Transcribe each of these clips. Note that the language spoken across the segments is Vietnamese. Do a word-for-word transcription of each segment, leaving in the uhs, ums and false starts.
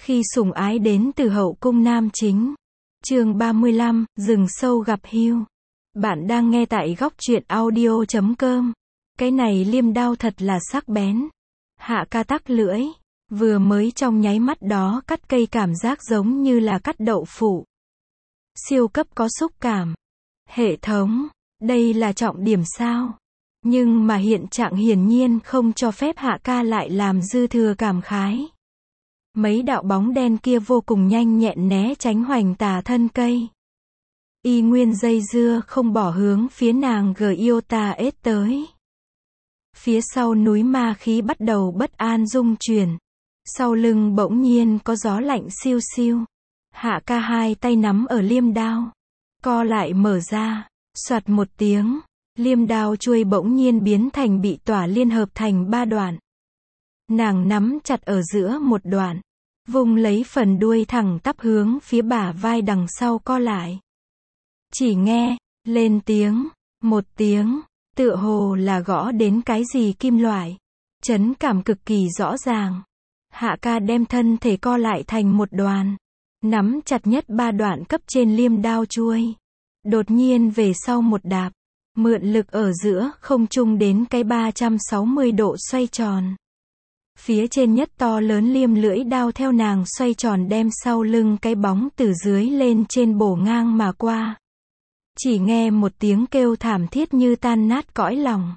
Khi sủng ái đến từ hậu cung nam chính. Chương ba mươi lăm, rừng sâu gặp hươu. Bạn đang nghe tại góc truyện audio chấm com. Cái này liêm đao thật là sắc bén. Hạ ca tắc lưỡi. Vừa mới trong nháy mắt đó cắt cây cảm giác giống như là cắt đậu phụ. Siêu cấp có xúc cảm. Hệ thống, đây là trọng điểm sao? Nhưng mà hiện trạng hiển nhiên không cho phép Hạ ca lại làm dư thừa cảm khái. Mấy đạo bóng đen kia vô cùng nhanh nhẹn né tránh hoành tà thân cây. Y nguyên dây dưa không bỏ hướng phía nàng Giota ết tới. Phía sau núi ma khí bắt đầu bất an rung chuyển. Sau lưng bỗng nhiên có gió lạnh siêu siêu. Hạ ca hai tay nắm ở liêm đao. Co lại mở ra. Soạt một tiếng. Liêm đao chuôi bỗng nhiên biến thành bị tỏa liên hợp thành ba đoạn. Nàng nắm chặt ở giữa một đoạn. Vùng lấy phần đuôi thẳng tắp hướng phía bả vai đằng sau co lại. Chỉ nghe, lên tiếng, một tiếng, tựa hồ là gõ đến cái gì kim loại. Chấn cảm cực kỳ rõ ràng. Hạ ca đem thân thể co lại thành một đoàn. Nắm chặt nhất ba đoạn cấp trên liêm đao chuôi. Đột nhiên về sau một đạp. Mượn lực ở giữa không trung đến cái ba trăm sáu mươi độ xoay tròn. Phía trên nhất to lớn liêm lưỡi đao theo nàng xoay tròn đem sau lưng cái bóng từ dưới lên trên bổ ngang mà qua. Chỉ nghe một tiếng kêu thảm thiết như tan nát cõi lòng.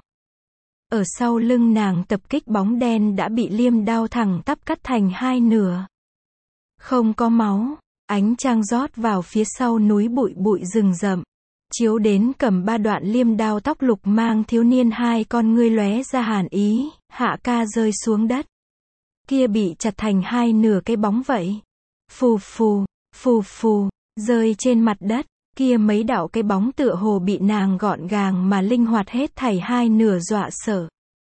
Ở sau lưng nàng tập kích bóng đen đã bị liêm đao thẳng tắp cắt thành hai nửa. Không có máu, ánh trăng rót vào phía sau núi bụi bụi rừng rậm. Chiếu đến cầm ba đoạn liêm đao tóc lục mang thiếu niên hai con ngươi lóe ra hàn ý, Hạ ca rơi xuống đất. Kia bị chặt thành hai nửa cái bóng vậy. Phù phù, phù phù, rơi trên mặt đất, kia mấy đạo cái bóng tựa hồ bị nàng gọn gàng mà linh hoạt hết thảy hai nửa dọa sợ.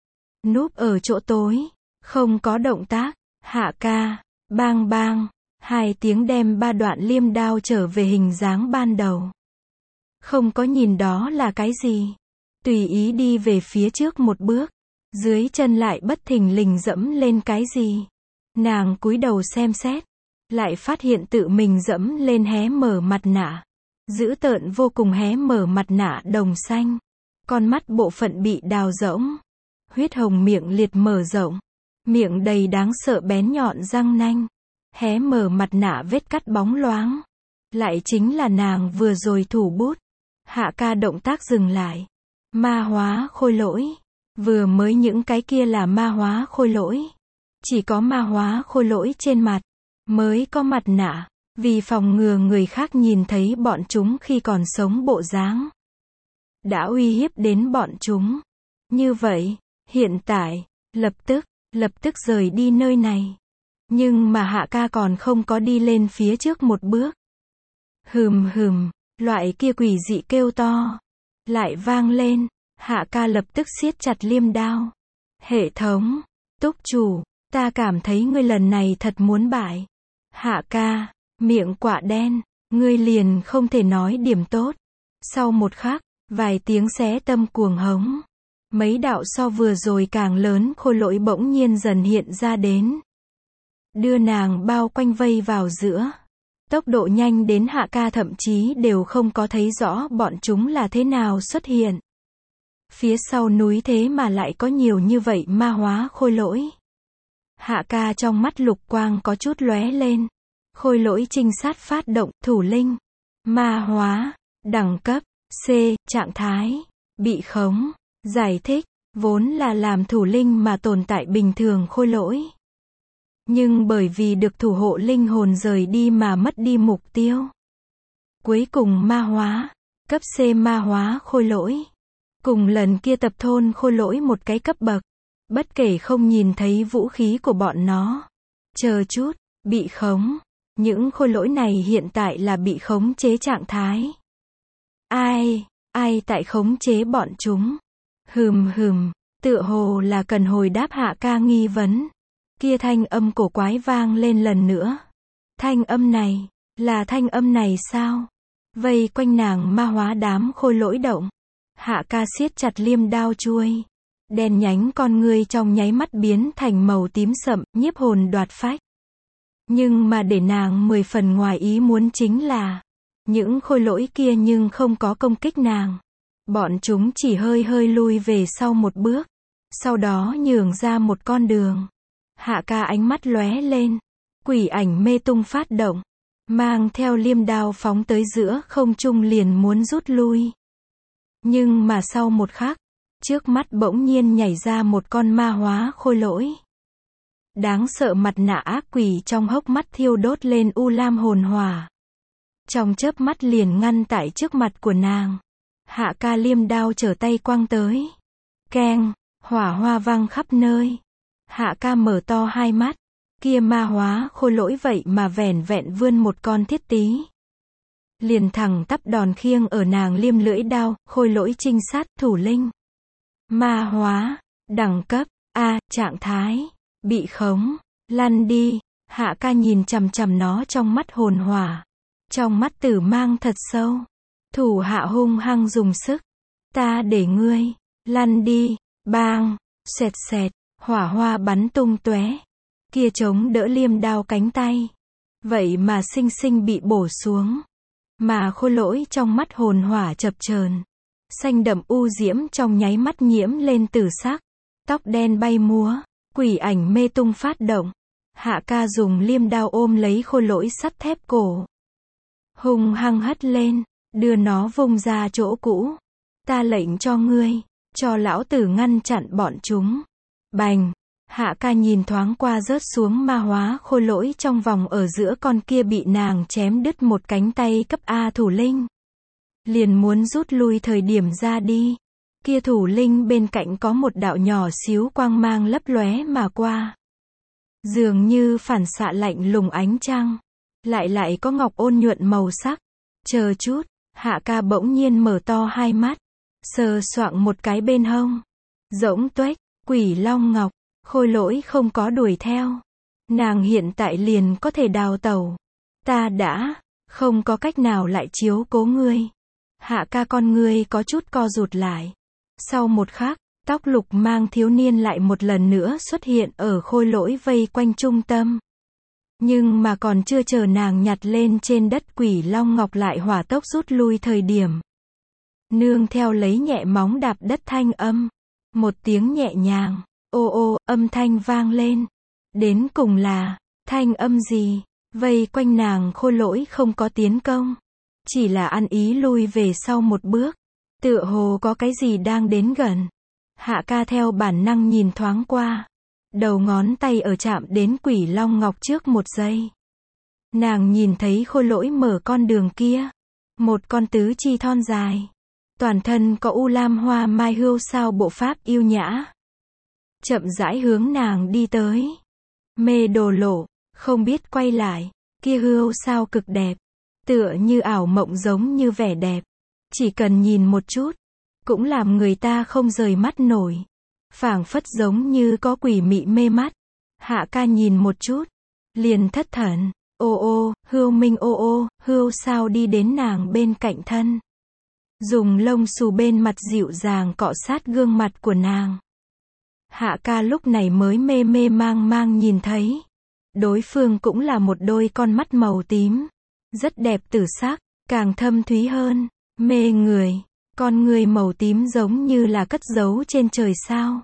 Núp ở chỗ tối, không có động tác, Hạ ca, bang bang, hai tiếng đem ba đoạn liêm đao trở về hình dáng ban đầu. Không có nhìn đó là cái gì. Tùy ý đi về phía trước một bước. Dưới chân lại bất thình lình dẫm lên cái gì. Nàng cúi đầu xem xét. Lại phát hiện tự mình dẫm lên hé mở mặt nạ. Dữ tợn vô cùng hé mở mặt nạ đồng xanh. Con mắt bộ phận bị đào rỗng. Huyết hồng miệng liệt mở rộng. Miệng đầy đáng sợ bén nhọn răng nanh. Hé mở mặt nạ vết cắt bóng loáng. Lại chính là nàng vừa rồi thủ bút. Hạ ca động tác dừng lại. Ma hóa khôi lỗi. Vừa mới những cái kia là ma hóa khôi lỗi. Chỉ có ma hóa khôi lỗi trên mặt. Mới có mặt nạ. Vì phòng ngừa người khác nhìn thấy bọn chúng khi còn sống bộ dáng. Đã uy hiếp đến bọn chúng. Như vậy, hiện tại, lập tức, lập tức rời đi nơi này. Nhưng mà Hạ ca còn không có đi lên phía trước một bước. Hừm hừm. Loại kia quỷ dị kêu to. Lại vang lên. Hạ ca lập tức siết chặt liêm đao. Hệ thống. Túc chủ. Ta cảm thấy ngươi lần này thật muốn bại. Hạ ca. Miệng quạ đen. Ngươi liền không thể nói điểm tốt. Sau một khắc. Vài tiếng xé tâm cuồng hống. Mấy đạo so vừa rồi càng lớn khôi lỗi bỗng nhiên dần hiện ra đến. Đưa nàng bao quanh vây vào giữa. Tốc độ nhanh đến Hạ ca thậm chí đều không có thấy rõ bọn chúng là thế nào xuất hiện. Phía sau núi thế mà lại có nhiều như vậy ma hóa khôi lỗi. Hạ ca trong mắt lục quang có chút lóe lên. Khôi lỗi trinh sát phát động, thủ linh. Ma hóa, đẳng cấp, C, trạng thái, bị khống, giải thích, vốn là làm thủ linh mà tồn tại bình thường khôi lỗi. Nhưng bởi vì được thủ hộ linh hồn rời đi mà mất đi mục tiêu. Cuối cùng ma hóa, cấp C ma hóa khôi lỗi. Cùng lần kia tập thôn khôi lỗi một cái cấp bậc. Bất kể không nhìn thấy vũ khí của bọn nó. Chờ chút, bị khống. Những khôi lỗi này hiện tại là bị khống chế trạng thái. Ai, ai tại khống chế bọn chúng? Hừm hừm, tựa hồ là cần hồi đáp Hạ ca nghi vấn. Kia thanh âm cổ quái vang lên lần nữa. Thanh âm này, là thanh âm này sao? Vây quanh nàng ma hóa đám khôi lỗi động. Hạ ca siết chặt liêm đao chuôi. Đen nhánh con ngươi trong nháy mắt biến thành màu tím sậm, nhiếp hồn đoạt phách. Nhưng mà để nàng mười phần ngoài ý muốn chính là, những khôi lỗi kia nhưng không có công kích nàng. Bọn chúng chỉ hơi hơi lui về sau một bước, sau đó nhường ra một con đường. Hạ ca ánh mắt lóe lên, quỷ ảnh mê tung phát động, mang theo liêm đao phóng tới giữa không trung liền muốn rút lui. Nhưng mà sau một khắc, trước mắt bỗng nhiên nhảy ra một con ma hóa khôi lỗi. Đáng sợ mặt nạ ác quỷ trong hốc mắt thiêu đốt lên u lam hồn hỏa. Trong chớp mắt liền ngăn tại trước mặt của nàng. Hạ ca liêm đao trở tay quăng tới. Keng, hỏa hoa văng khắp nơi. Hạ ca mở to hai mắt. Kia ma hóa khôi lỗi vậy mà vẻn vẹn vươn một con thiết tí. Liền thẳng tắp đòn khiêng ở nàng liêm lưỡi đao, khôi lỗi trinh sát thủ linh. Ma hóa, đẳng cấp, A, trạng thái, bị khống, lăn đi. Hạ ca nhìn chằm chằm nó trong mắt hồn hỏa. Trong mắt tử mang thật sâu. Thủ hạ hung hăng dùng sức. Ta để ngươi, lăn đi, bang, xẹt xẹt, hỏa hoa bắn tung tóe. Kia chống đỡ liêm đao cánh tay. Vậy mà xinh xinh bị bổ xuống. Mà khôi lỗi trong mắt hồn hỏa chập chờn. Xanh đậm u diễm trong nháy mắt nhiễm lên tử sắc. Tóc đen bay múa, quỷ ảnh mê tung phát động. Hạ ca dùng liêm đao ôm lấy khôi lỗi sắt thép cổ. Hung hăng hất lên, đưa nó vung ra chỗ cũ. Ta lệnh cho ngươi, cho lão tử ngăn chặn bọn chúng. Bành, Hạ ca nhìn thoáng qua rớt xuống ma hóa khôi lỗi trong vòng ở giữa con kia bị nàng chém đứt một cánh tay cấp A thủ linh. Liền muốn rút lui thời điểm ra đi. Kia thủ linh bên cạnh có một đạo nhỏ xíu quang mang lấp lóe mà qua. Dường như phản xạ lạnh lùng ánh trăng. Lại lại có ngọc ôn nhuận màu sắc. Chờ chút, Hạ ca bỗng nhiên mở to hai mắt. Sờ soạng một cái bên hông. Rỗng tuếch, quỷ long ngọc. Khôi lỗi không có đuổi theo. Nàng hiện tại liền có thể đào tẩu. Ta đã không có cách nào lại chiếu cố ngươi. Hạ ca con ngươi có chút co rụt lại. Sau một khắc, tóc lục mang thiếu niên lại một lần nữa xuất hiện ở khôi lỗi vây quanh trung tâm. Nhưng mà còn chưa chờ nàng nhặt lên trên đất quỷ long ngọc lại hỏa tốc rút lui thời điểm. Nương theo lấy nhẹ móng đạp đất thanh âm. Một tiếng nhẹ nhàng. Ô ô, âm thanh vang lên. Đến cùng là, thanh âm gì? Vây quanh nàng khôi lỗi không có tiến công. Chỉ là ăn ý lui về sau một bước. Tựa hồ có cái gì đang đến gần. Hạ ca theo bản năng nhìn thoáng qua. Đầu ngón tay ở chạm đến quỷ long ngọc trước một giây. Nàng nhìn thấy khôi lỗi mở con đường kia. Một con tứ chi thon dài. Toàn thân có u lam hoa mai hươu sao bộ pháp yêu nhã. Chậm rãi hướng nàng đi tới. Mê đồ lộ, không biết quay lại. Kia hươu sao cực đẹp. Tựa như ảo mộng giống như vẻ đẹp. Chỉ cần nhìn một chút. Cũng làm người ta không rời mắt nổi. Phảng phất giống như có quỷ mị mê mắt. Hạ ca nhìn một chút. Liền thất thần. Ô ô, hươu minh ô ô, hươu sao đi đến nàng bên cạnh thân. Dùng lông xù bên mặt dịu dàng cọ sát gương mặt của nàng. Hạ ca lúc này mới mê mê mang mang nhìn thấy. Đối phương cũng là một đôi con mắt màu tím. Rất đẹp tử sắc, càng thâm thúy hơn, mê người. Con người màu tím giống như là cất giấu trên trời sao.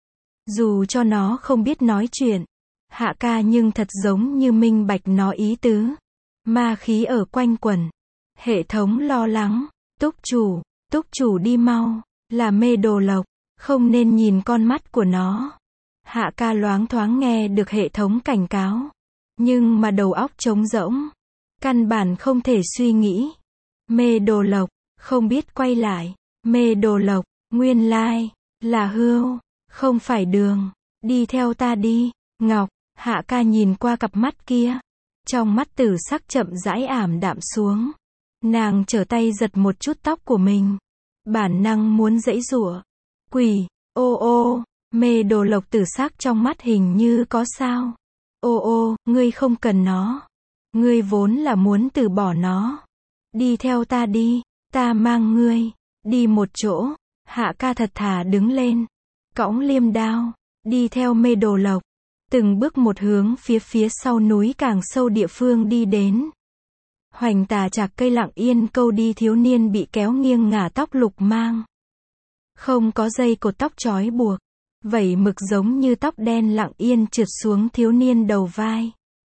Dù cho nó không biết nói chuyện. Hạ ca nhưng thật giống như minh bạch nó ý tứ. Ma khí ở quanh quẩn. Hệ thống lo lắng. Túc chủ, túc chủ đi mau. Là mê đồ lộc. Không nên nhìn con mắt của nó. Hạ ca loáng thoáng nghe được hệ thống cảnh cáo. Nhưng mà đầu óc trống rỗng. Căn bản không thể suy nghĩ. Mê đồ lộc, không biết quay lại. Mê đồ lộc, nguyên lai, là hươu, không phải đường. Đi theo ta đi, Ngọc. Hạ ca nhìn qua cặp mắt kia. Trong mắt tử sắc chậm rãi ảm đạm xuống. Nàng trở tay giật một chút tóc của mình. Bản năng muốn giãy giụa. Quỷ, ô ô, mê đồ lộc tử sắc trong mắt hình như có sao. Ô ô, ngươi không cần nó. Ngươi vốn là muốn từ bỏ nó. Đi theo ta đi, ta mang ngươi. Đi một chỗ. Hạ ca thật thà đứng lên. Cõng liêm đao. Đi theo mê đồ lộc. từng bước một hướng phía phía sau núi càng sâu địa phương đi đến. Hoành tà chạc cây lặng yên câu đi thiếu niên bị kéo nghiêng ngả tóc lục mang. Không có dây cột tóc trói buộc. Vẩy mực giống như tóc đen lặng yên trượt xuống thiếu niên đầu vai.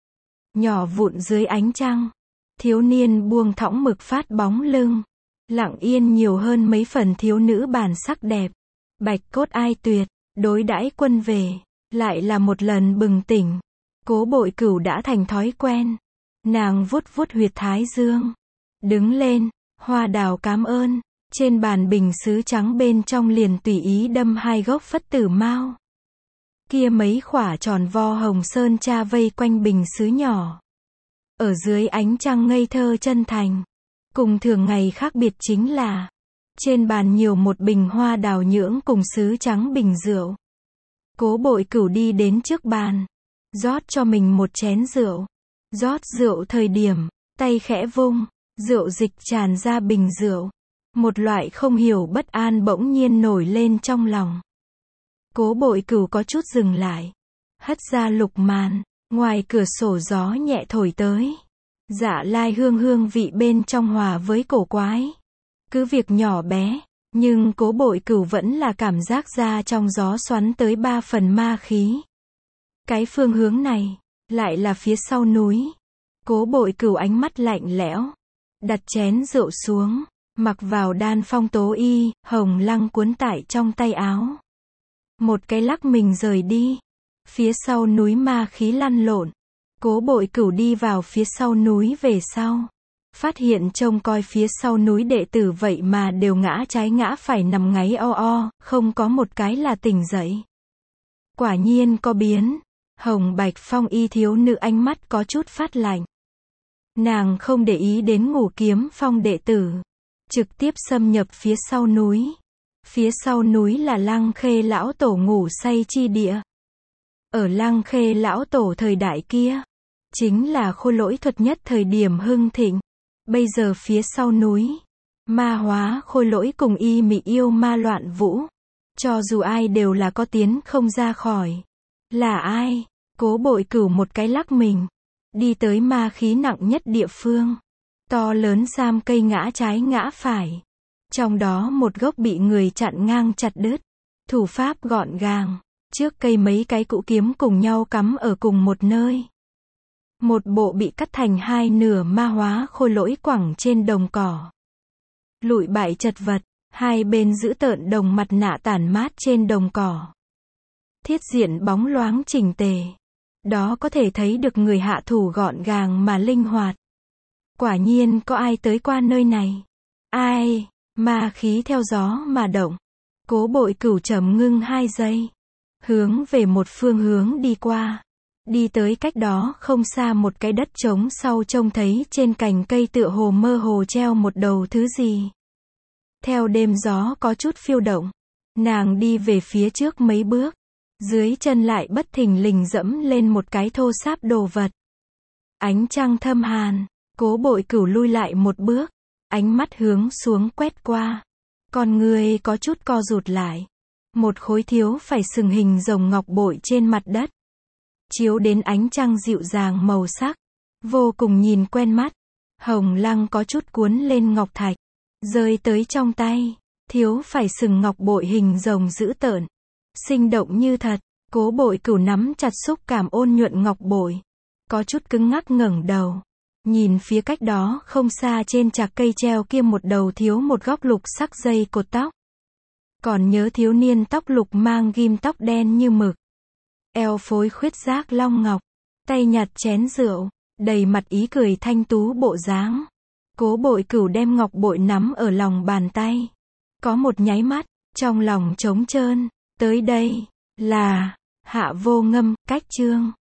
Nhỏ vụn dưới ánh trăng. Thiếu niên buông thõng mực phát bóng lưng. Lặng yên nhiều hơn mấy phần thiếu nữ bản sắc đẹp. Bạch cốt ai tuyệt, đối đãi quân về. Lại là một lần bừng tỉnh. Cố Bội Cửu đã thành thói quen. Nàng vuốt vuốt huyệt thái dương. Đứng lên, Hoa Đào cảm ơn. Trên bàn bình sứ trắng bên trong liền tùy ý đâm hai gốc phất tử mao. Kia mấy khỏa tròn vo hồng sơn cha vây quanh bình sứ nhỏ. Ở dưới ánh trăng ngây thơ chân thành. Cùng thường ngày khác biệt chính là, trên bàn nhiều một bình hoa đào nhưỡng cùng sứ trắng bình rượu. Cố Bội Cửu đi đến trước bàn, rót cho mình một chén rượu. Rót rượu thời điểm, tay khẽ vung, rượu dịch tràn ra bình rượu. Một loại không hiểu bất an bỗng nhiên nổi lên trong lòng. Cố Bội Cửu có chút dừng lại. Hất ra lục màn, ngoài cửa sổ gió nhẹ thổi tới. Dạ lai hương hương vị bên trong hòa với cổ quái. Cứ việc nhỏ bé, nhưng Cố Bội Cửu vẫn là cảm giác ra trong gió xoắn tới ba phần ma khí. Cái phương hướng này, lại là phía sau núi. Cố Bội Cửu ánh mắt lạnh lẽo. Đặt chén rượu xuống. Mặc vào đan phong tố y, hồng lăng cuốn tại trong tay áo. Một cái lắc mình rời đi. Phía sau núi ma khí lăn lộn. Cố Bội Cửu đi vào phía sau núi về sau. Phát hiện trông coi phía sau núi đệ tử vậy mà đều ngã trái ngã phải nằm ngáy o o, không có một cái là tỉnh dậy. Quả nhiên có biến. Hồng bạch phong y thiếu nữ ánh mắt có chút phát lạnh. Nàng không để ý đến ngủ kiếm phong đệ tử. Trực tiếp xâm nhập phía sau núi. Phía sau núi là Lăng Khê lão tổ ngủ say chi địa. Ở Lăng Khê lão tổ thời đại kia, chính là khôi lỗi thuật nhất thời điểm hưng thịnh. Bây giờ phía sau núi, ma hóa khôi lỗi cùng y mị yêu ma loạn vũ. Cho dù ai đều là có tiến không ra khỏi. Là ai? Cố Bội Cửu một cái lắc mình. Đi tới ma khí nặng nhất địa phương. To lớn sam cây ngã trái ngã phải. Trong đó một gốc bị người chặn ngang chặt đứt. Thủ pháp gọn gàng. Trước cây mấy cái cũ kiếm cùng nhau cắm ở cùng một nơi. Một bộ bị cắt thành hai nửa ma hóa khôi lỗi quẳng trên đồng cỏ. Lụi bại chật vật. Hai bên giữ tợn đồng mặt nạ tản mát trên đồng cỏ. Thiết diện bóng loáng chỉnh tề. Đó có thể thấy được người hạ thủ gọn gàng mà linh hoạt. Quả nhiên có ai tới qua nơi này. Ai? Ma khí theo gió mà động. Cố Bội Cửu trầm ngưng hai giây. Hướng về một phương hướng đi qua. Đi tới cách đó không xa một cái đất trống sau trông thấy trên cành cây tựa hồ mơ hồ treo một đầu thứ gì. Theo đêm gió có chút phiêu động. Nàng đi về phía trước mấy bước. Dưới chân lại bất thình lình dẫm lên một cái thô sáp đồ vật. Ánh trăng thâm hàn. Cố Bội Cửu lui lại một bước. Ánh mắt hướng xuống quét qua. Con người có chút co rụt lại. Một khối thiếu phải sừng hình rồng ngọc bội trên mặt đất. Chiếu đến ánh trăng dịu dàng màu sắc. Vô cùng nhìn quen mắt. Hồng lăng có chút cuốn lên ngọc thạch. Rơi tới trong tay. Thiếu phải sừng ngọc bội hình rồng dữ tợn. Sinh động như thật. Cố Bội Cửu nắm chặt xúc cảm ôn nhuận ngọc bội. Có chút cứng ngắc ngẩng đầu. Nhìn phía cách đó không xa trên chạc cây treo kia một đầu thiếu một góc lục sắc dây cột tóc. Còn nhớ thiếu niên tóc lục mang ghim tóc đen như mực. Eo phối khuyết giác long ngọc. Tay nhặt chén rượu. Đầy mặt ý cười thanh tú bộ dáng. Cố Bội Cửu đem ngọc bội nắm ở lòng bàn tay. Có một nháy mắt, trong lòng trống trơn. Tới đây, là, Hạ Vô Ngâm, cách chương.